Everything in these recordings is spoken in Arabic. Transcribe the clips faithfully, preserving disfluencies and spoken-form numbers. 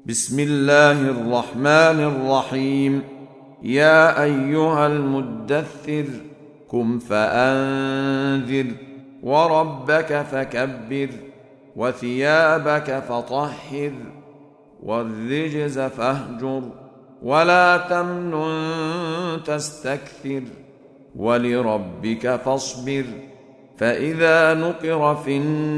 بسم الله الرحمن الرحيم. يا أيها المدثر قم فأنذر وربك فكبر وثيابك فطهر والرجز فاهجر ولا تمنن تستكثر ولربك فاصبر فإذا نقر في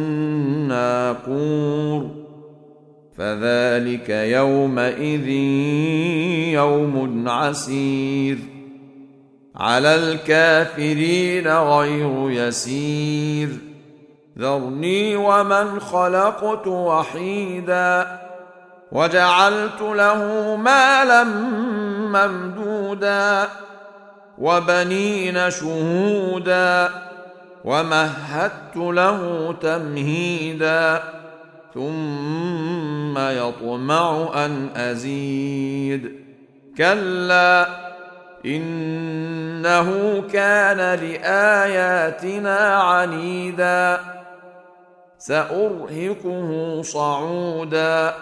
الناقور فذلك يومئذ يوم عسير على الكافرين غير يسير. ذرني ومن خلقت وحيدا وجعلت له مالا ممدودا وبنين شهودا ومهدت له تمهيدا ثم يطمع أن أزيد كلا إنه كان لآياتنا عنيدا سأرهقه صعودا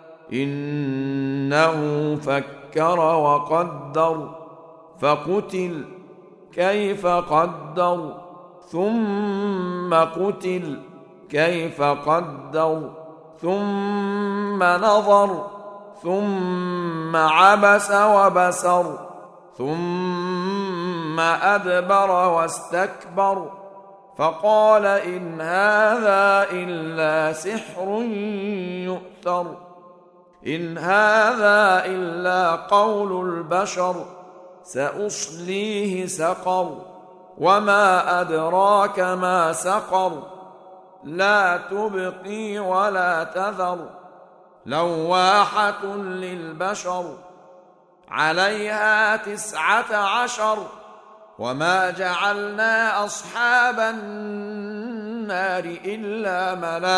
إنه فكر وقدر فقتل كيف قدر ثم قتل كيف قدر ثم نظر ثم عبس وبسر ثم أدبر واستكبر فقال إن هذا إلا سحر يؤثر إن هذا إلا قول البشر سأصليه سقر وما أدراك ما سقر لا تبقي ولا تذر لواحة للبشر عليها تسعة عشر وما جعلنا أصحاب النار إلا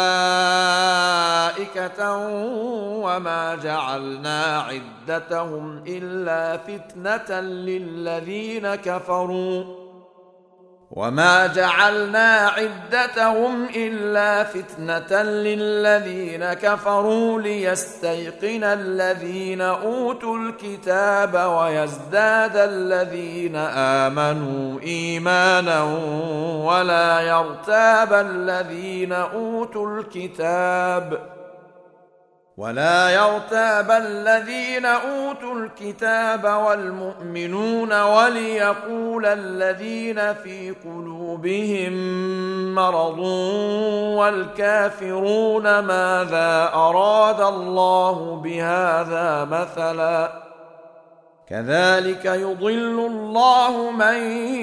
ملائكة وما جعلنا عدتهم إلا فتنة للذين كفروا وما جعلنا عدتهم إلا فتنة للذين كفروا ليستيقن الذين أوتوا الكتاب ويزداد الذين آمنوا إيمانا ولا يرتاب الذين أوتوا الكتاب ولا يرتاب الذين أوتوا الكتاب والمؤمنون وليقول الذين في قلوبهم مرض والكافرون ماذا أراد الله بهذا مثلا كذلك يضل الله من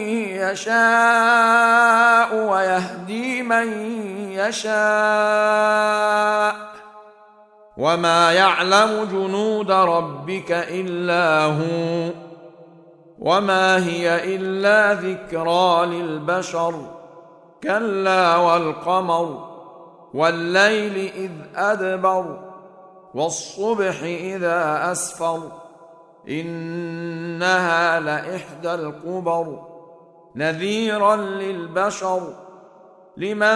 يشاء ويهدي من يشاء وما يعلم جنود ربك إلا هو وما هي إلا ذكرى للبشر كلا والقمر والليل إذ أدبر والصبح إذا أسفر إنها لإحدى الكبر نذيرا للبشر لمن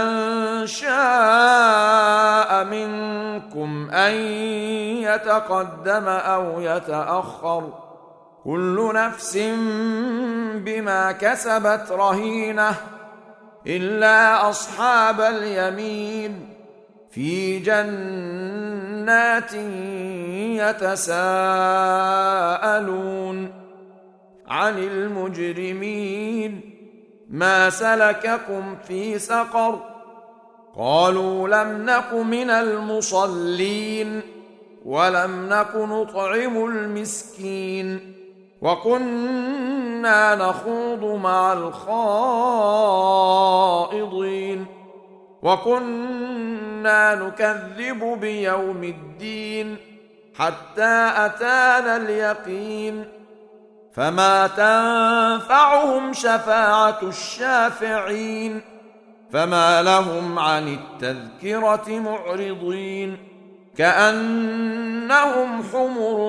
شاء منكم أن يتقدم أو يتأخر كل نفس بما كسبت رهينة إلا أصحاب اليمين في جنات يتساءلون عن المجرمين ما سلككم في سقر قالوا لم نك من المصلين ولم نك نطعم المسكين وكنا نخوض مع الخائضين وكنا نكذب بيوم الدين حتى أتانا اليقين فما تنفعهم شفاعة الشافعين فما لهم عن التذكرة معرضين كأنهم حمر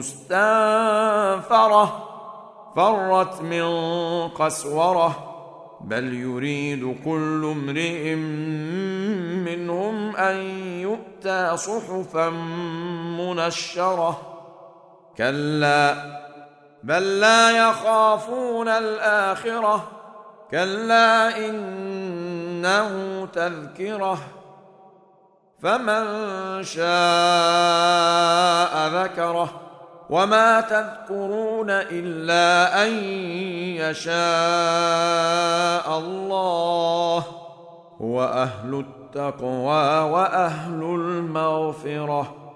مستنفرة فرت من قسورة بل يريد كل امرئ منهم أن يؤتى صحفا منشرة كلا بل لا يخافون الآخرة كلا إنه تذكرة فمن شاء ذكره وما تذكرون إلا أن يشاء الله هو أهل التقوى وأهل المغفرة